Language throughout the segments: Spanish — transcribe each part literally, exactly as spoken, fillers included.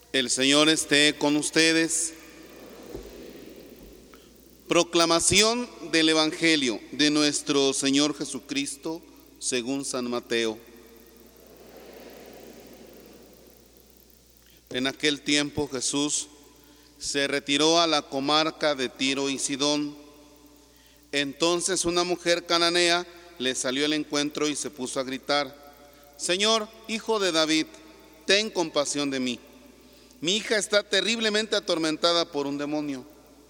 El Señor esté con ustedes. Proclamación del Evangelio de nuestro Señor Jesucristo según San Mateo. En aquel tiempo Jesús se retiró a la comarca de Tiro y Sidón. Entonces una mujer cananea le salió al encuentro y se puso a gritar: Señor, hijo de David, ten compasión de mí. Mi hija está terriblemente atormentada por un demonio.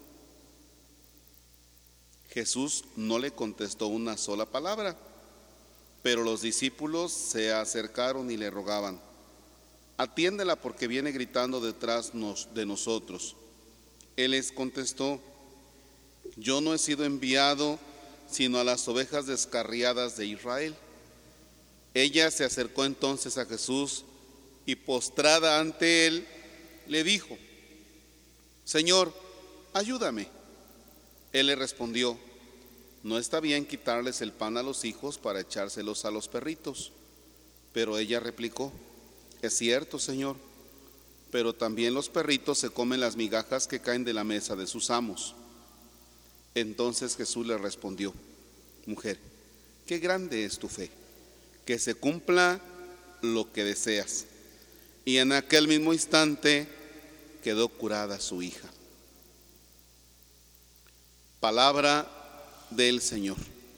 Jesús no le contestó una sola palabra, pero los discípulos se acercaron y le rogaban: atiéndela porque viene gritando detrás de nosotros. Él les contestó: yo no he sido enviado sino a las ovejas descarriadas de Israel. Ella se acercó entonces a Jesús y postrada ante él le dijo: Señor, ayúdame. Él le respondió: no está bien quitarles el pan a los hijos para echárselos a los perritos. Pero ella replicó: es cierto, Señor, pero también los perritos se comen las migajas que caen de la mesa de sus amos. Entonces Jesús le respondió: mujer, qué grande es tu fe, que se cumpla lo que deseas. Y en aquel mismo instante quedó curada su hija. Palabra del Señor.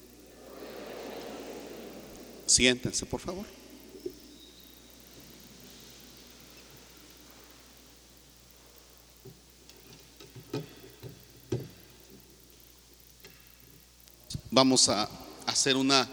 Siéntense, por favor. Vamos a hacer una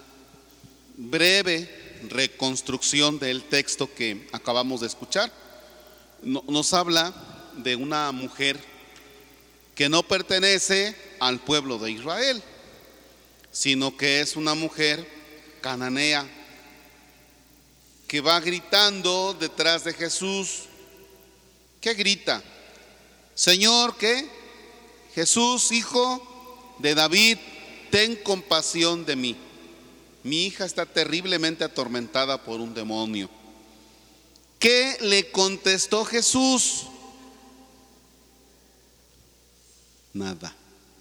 breve reconstrucción del texto que acabamos de escuchar. Nos habla de una mujer que no pertenece al pueblo de Israel, sino que es una mujer cananea que va gritando detrás de Jesús. ¿Qué grita? Señor, ¿qué? Jesús, hijo de David, ten compasión de mí. Mi hija está terriblemente atormentada por un demonio. ¿Qué le contestó Jesús? Nada.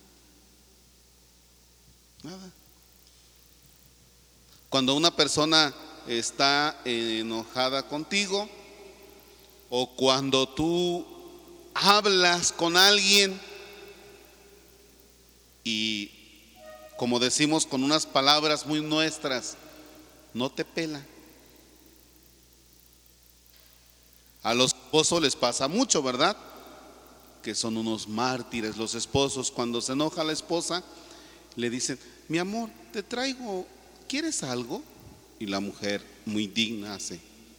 Nada. Cuando una persona está enojada contigo, o cuando tú hablas con alguien y, como decimos con unas palabras muy nuestras, no te pela. A los esposos les pasa mucho, ¿verdad? Que son unos mártires los esposos. Cuando se enoja la esposa, le dicen: mi amor, te traigo, ¿quieres algo? Y la mujer, muy digna, hace.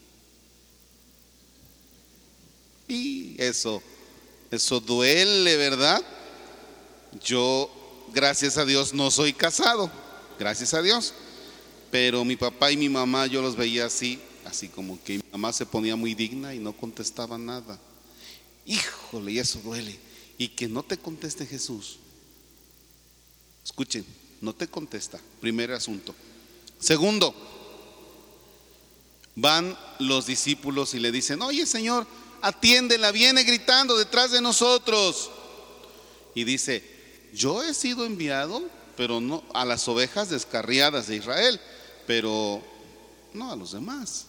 Y eso, eso duele, ¿verdad? Yo, gracias a Dios, no soy casado, gracias a Dios. Pero mi papá y mi mamá, yo los veía así, así como que mi mamá se ponía muy digna y no contestaba nada. Híjole, y eso duele. Y que no te conteste Jesús. Escuchen, no te contesta. Primer asunto. Segundo, van los discípulos y le dicen: oye, Señor, atiéndela, viene gritando detrás de nosotros. Y dice: yo he sido enviado, pero no a las ovejas descarriadas de Israel, pero no a los demás.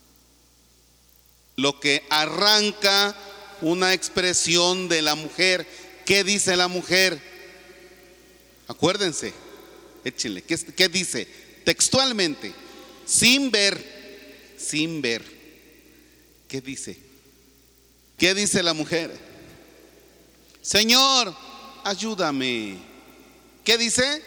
Lo que arranca una expresión de la mujer. ¿Qué dice la mujer? Acuérdense, échenle. ¿Qué, qué dice? Textualmente, sin ver, sin ver. ¿Qué dice? ¿Qué dice la mujer? Señor, ayúdame. ¿Qué dice?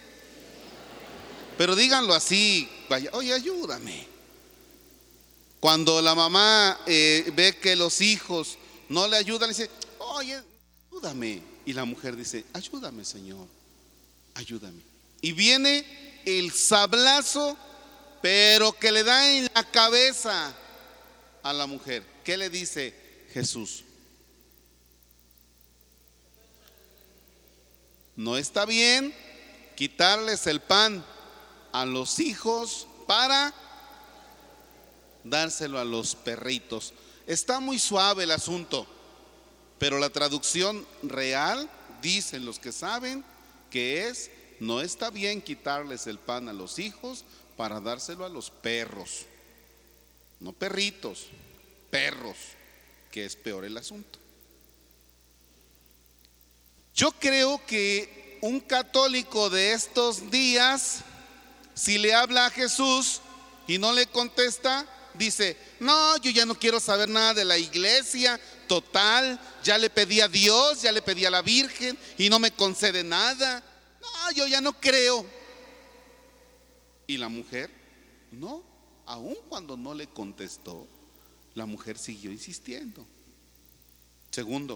Pero díganlo así, vaya, oye, ayúdame. Cuando la mamá eh, ve que los hijos no le ayudan, le dice: oye, ayúdame. Y la mujer dice: ayúdame, Señor, ayúdame. Y viene el sablazo, pero que le da en la cabeza a la mujer. ¿Qué le dice Jesús? No está bien quitarles el pan a los hijos para dárselo a los perritos. Está muy suave el asunto, pero la traducción real, dicen los que saben, que es: no está bien quitarles el pan a los hijos para dárselo a los perros. No perritos, perros, que es peor el asunto. Yo creo que un católico de estos días, si le habla a Jesús y no le contesta, dice: no, yo ya no quiero saber nada de la iglesia, total, ya le pedí a Dios, ya le pedí a la Virgen y no me concede nada. No, yo ya no creo. Y la mujer, no, aun cuando no le contestó, la mujer siguió insistiendo. Segundo,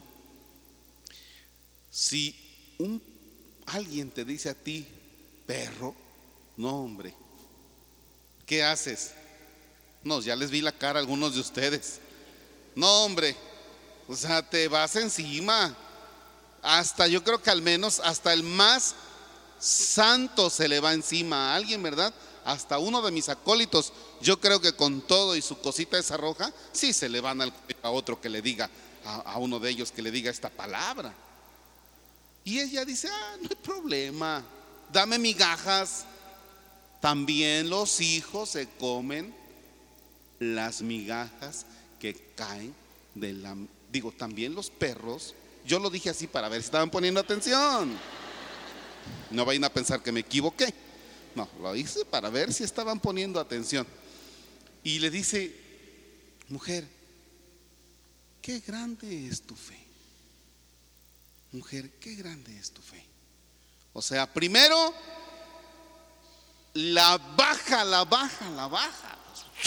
si un, alguien te dice a ti perro, no hombre, ¿qué haces? No, ya les vi la cara a algunos de ustedes. No hombre, o sea, te vas encima. Hasta yo creo que al menos hasta el más santo se le va encima a alguien, ¿verdad? Hasta uno de mis acólitos, yo creo que con todo y su cosita esa roja, sí se le van al, a otro que le diga, a, a uno de ellos que le diga esta palabra. Y ella dice: ah, no hay problema, dame migajas. También los hijos se comen las migajas que caen de la, digo, también los perros. Yo lo dije así para ver si estaban poniendo atención. No vayan a pensar que me equivoqué. No, lo hice para ver si estaban poniendo atención. Y le dice: mujer, qué grande es tu fe. Mujer, qué grande es tu fe. O sea, primero la baja, la baja, la baja.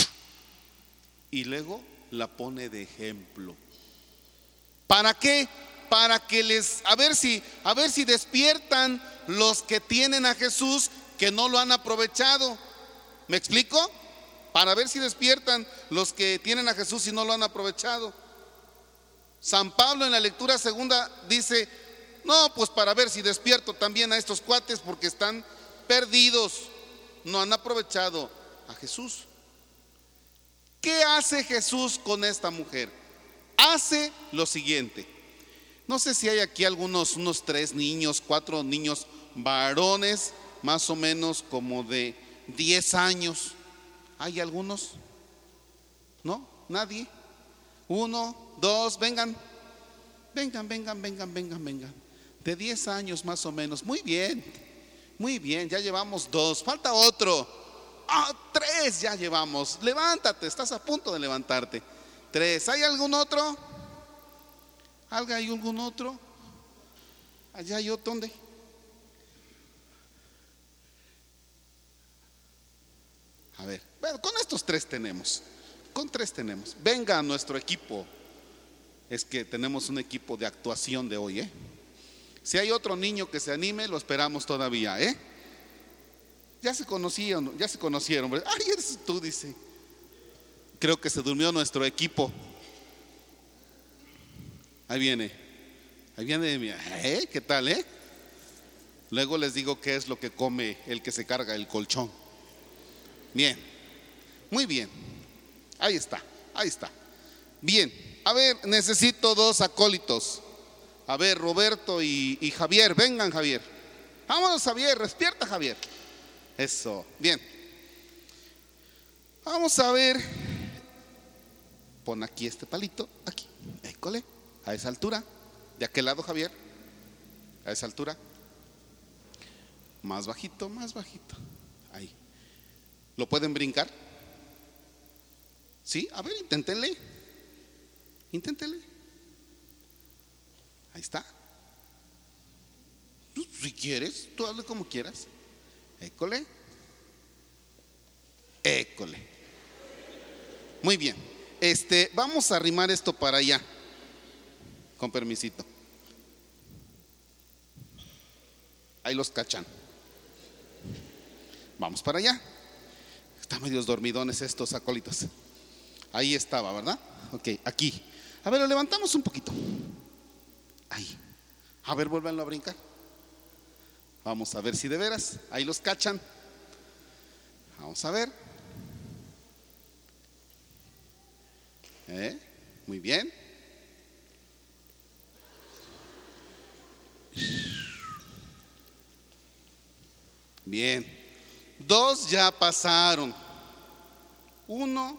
Y luego la pone de ejemplo. ¿Para qué? Para que les, a ver si, a ver si despiertan los que tienen a Jesús que no lo han aprovechado. ¿Me explico? Para ver si despiertan los que tienen a Jesús y no lo han aprovechado. San Pablo en la lectura segunda dice: no, pues para ver si despierto también a estos cuates porque están perdidos, no han aprovechado a Jesús. ¿Qué hace Jesús con esta mujer? Hace lo siguiente. No sé si hay aquí algunos, unos tres niños, cuatro niños varones, más o menos como de diez años. ¿Hay algunos? ¿No? ¿Nadie? Uno, dos, vengan. Vengan, vengan, vengan, vengan, vengan. De diez años más o menos. Muy bien, muy bien, ya llevamos dos. Falta otro. Ah, tres ya llevamos. Levántate, estás a punto de levantarte. Tres. ¿Hay algún otro? ¿Hay algún otro? Allá hay otro. ¿Dónde? A ver, bueno, con estos tres tenemos. Con tres tenemos. Venga a nuestro equipo. Es que tenemos un equipo de actuación de hoy, ¿eh? Si hay otro niño que se anime, lo esperamos todavía, ¿eh? Ya se conocían, ya se conocieron. Ay, eres tú, dice. Creo que se durmió nuestro equipo. Ahí viene. Ahí viene. ¿Eh? ¿Qué tal, eh? Luego les digo qué es lo que come el que se carga el colchón. Bien. Muy bien. Ahí está. Ahí está. Bien. A ver, necesito dos acólitos. A ver, Roberto y, y Javier. Vengan, Javier. Vámonos, Javier. Despierta, Javier. Eso. Bien. Vamos a ver. Pon aquí este palito. Aquí. École. A esa altura. ¿De aquel lado, Javier? A esa altura. Más bajito, más bajito. Ahí. ¿Lo pueden brincar? ¿Sí? A ver, inténtenle. Inténtenle. Ahí está. Si quieres, tú hazle como quieras. École. École. Muy bien. Este, vamos a arrimar esto para allá. Con permisito. Ahí los cachan. Vamos para allá. Están medios dormidones estos acólitos. Ahí estaba, ¿verdad? Ok, aquí. A ver, lo levantamos un poquito. Ahí. A ver, vuélvanlo a brincar. Vamos a ver si de veras. Ahí los cachan. Vamos a ver. ¿Eh? Muy bien. Bien. Dos ya pasaron. Uno,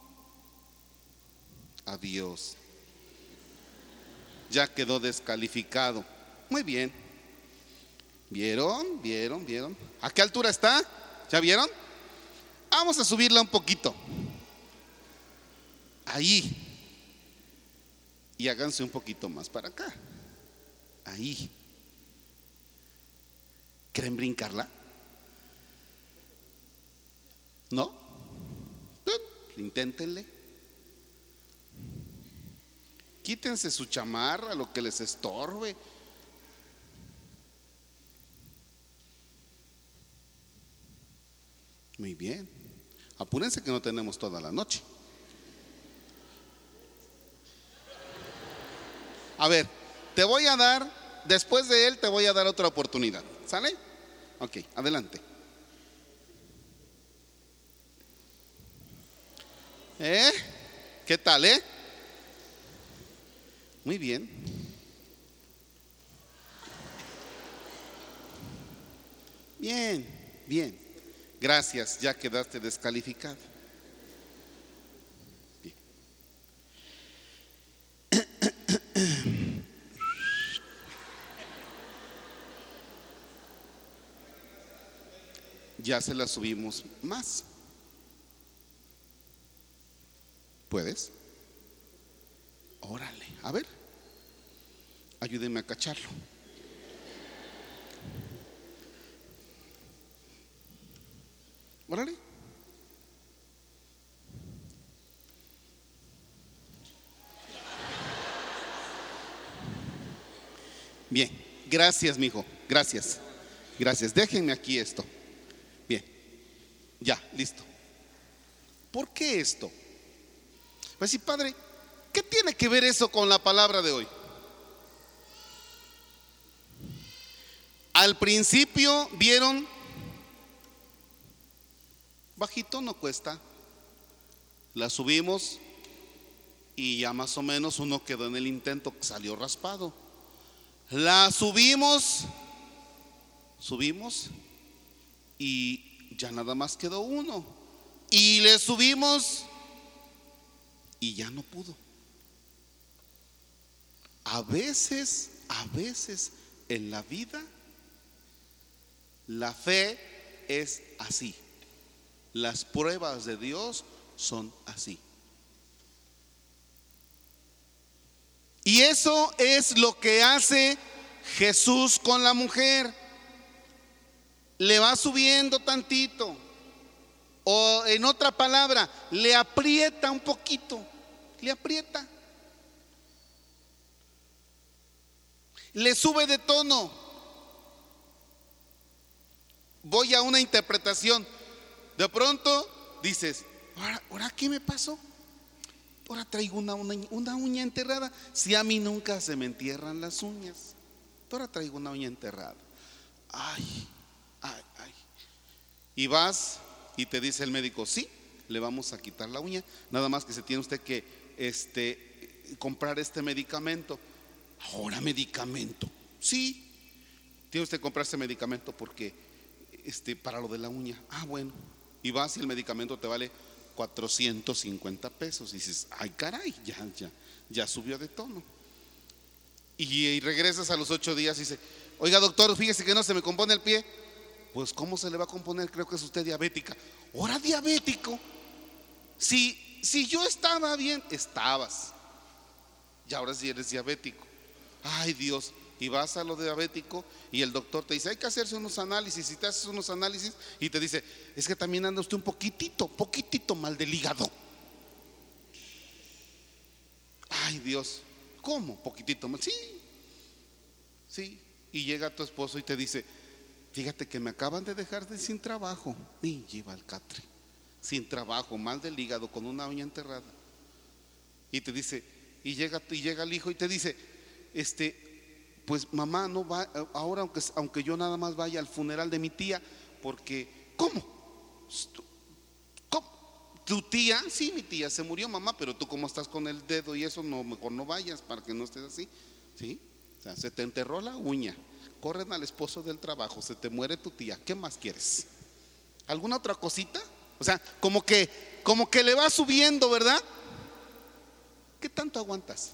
adiós. Ya quedó descalificado. Muy bien. ¿Vieron? ¿Vieron? ¿Vieron? ¿A qué altura está? ¿Ya vieron? Vamos a subirla un poquito. Ahí. Y háganse un poquito más para acá. Ahí. ¿Quieren brincarla? ¿No? Inténtenle. Quítense su chamarra, lo que les estorbe. Muy bien. Apúrense que no tenemos toda la noche. A ver, te voy a dar, después de él te voy a dar otra oportunidad. ¿Sale? Ok, adelante. ¿Eh? ¿Qué tal, eh? Muy bien. Bien, bien. Gracias, ya quedaste descalificado. Bien. Ya se la subimos más. ¿Puedes? Órale, a ver. Ayúdenme a cacharlo. Órale. Bien, gracias, mijo. Gracias. Gracias. Déjenme aquí esto. Bien. Ya, listo. ¿Por qué esto? Pues sí, padre, ¿qué tiene que ver eso con la palabra de hoy? Al principio vieron, bajito no cuesta, la subimos y ya más o menos uno quedó en el intento, salió raspado. La subimos, subimos y ya nada más quedó uno. Y le subimos y ya no pudo. A veces, a veces en la vida la fe es así. Las pruebas de Dios son así. Y eso es lo que hace Jesús con la mujer. Le va subiendo tantito. O en otra palabra, le aprieta un poquito. Le aprieta. Le sube de tono. Voy a una interpretación. De pronto dices, ¿ahora, ¿ahora qué me pasó? Ahora traigo una, una, una uña enterrada. Si a mí nunca se me entierran las uñas. Ahora traigo una uña enterrada. Ay, ay, ay. Y vas y te dice el médico, sí, le vamos a quitar la uña. Nada más que se tiene usted que este, comprar este medicamento. Ahora medicamento. Sí, tiene usted que comprar este medicamento porque este, para lo de la uña. Ah, bueno. Y vas y el medicamento te vale cuatrocientos cincuenta pesos. Y dices, ay caray, ya, ya, ya subió de tono. Y, y regresas a los ocho días y dice, oiga doctor, fíjese que no se me compone el pie. Pues ¿cómo se le va a componer? Creo que es usted diabética. ¿Ahora diabético? Si, si yo estaba bien, estabas. Y ahora sí eres diabético. Ay Dios. Y vas a lo diabético y el doctor te dice, hay que hacerse unos análisis. Y te haces unos análisis y te dice, es que también anda usted un poquitito, poquitito mal del hígado. Ay Dios, ¿cómo? Poquitito mal. Sí, sí. Y llega tu esposo y te dice, fíjate que me acaban de dejar de sin trabajo. Y lleva al catre, sin trabajo, mal del hígado, con una uña enterrada. Y te dice, y llega, y llega el hijo y te dice, este pues mamá no va ahora, aunque, aunque yo nada más vaya al funeral de mi tía, porque ¿cómo? ¿Cómo? Tu tía, sí, mi tía se murió, mamá, pero tú como estás con el dedo y eso, no, mejor no vayas para que no estés así, ¿sí? O sea, se te enterró la uña, corren al esposo del trabajo, se te muere tu tía, ¿qué más quieres? ¿Alguna otra cosita? O sea, como que, como que le va subiendo, ¿verdad? ¿Qué tanto aguantas?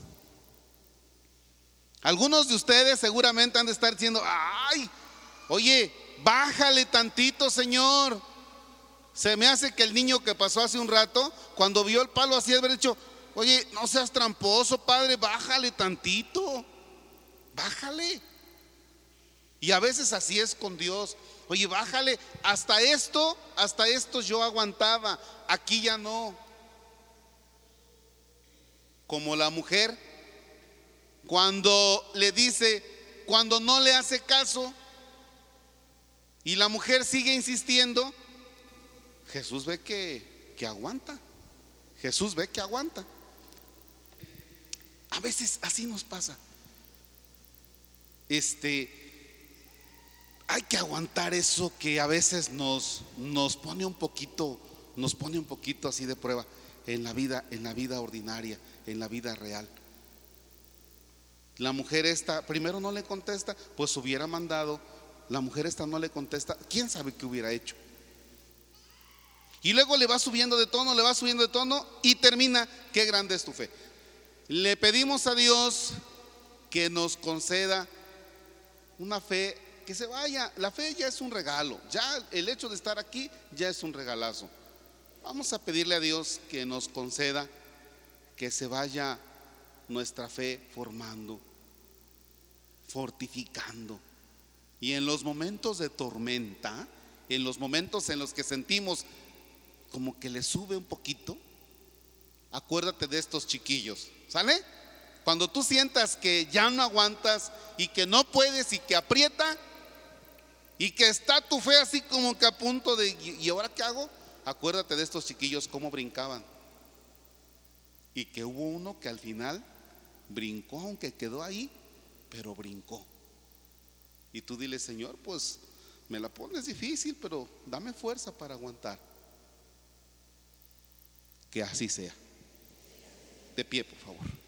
Algunos de ustedes seguramente han de estar diciendo, ay, oye, bájale tantito, Señor. Se me hace que el niño que pasó hace un rato, cuando vio el palo así, haber dicho, oye, no seas tramposo, padre, bájale tantito, bájale. Y a veces así es con Dios. Oye, bájale, hasta esto, hasta esto yo aguantaba, aquí ya no. Como la mujer, cuando le dice, cuando no le hace caso y la mujer sigue insistiendo, Jesús ve que, que aguanta. Jesús ve que aguanta. A veces así nos pasa. Este, hay que aguantar eso que a veces nos, nos pone un poquito, nos pone un poquito así de prueba en la vida, en la vida ordinaria, en la vida real. La mujer esta primero no le contesta, pues hubiera mandado. La mujer esta no le contesta, quién sabe qué hubiera hecho. Y luego le va subiendo de tono, le va subiendo de tono y termina, qué grande es tu fe. Le pedimos a Dios que nos conceda una fe que se vaya. La fe ya es un regalo, ya el hecho de estar aquí ya es un regalazo. Vamos a pedirle a Dios que nos conceda que se vaya nuestra fe formando, fortificando. Y en los momentos de tormenta, en los momentos en los que sentimos como que le sube un poquito, acuérdate de estos chiquillos, ¿sale? Cuando tú sientas que ya no aguantas y que no puedes y que aprieta y que está tu fe así como que a punto de, ¿y ahora qué hago? Acuérdate de estos chiquillos cómo brincaban. Y que hubo uno que al final brincó, aunque quedó ahí, pero brincó. Y tú dile, Señor, pues me la pones difícil, pero dame fuerza para aguantar. Que así sea. De pie, por favor.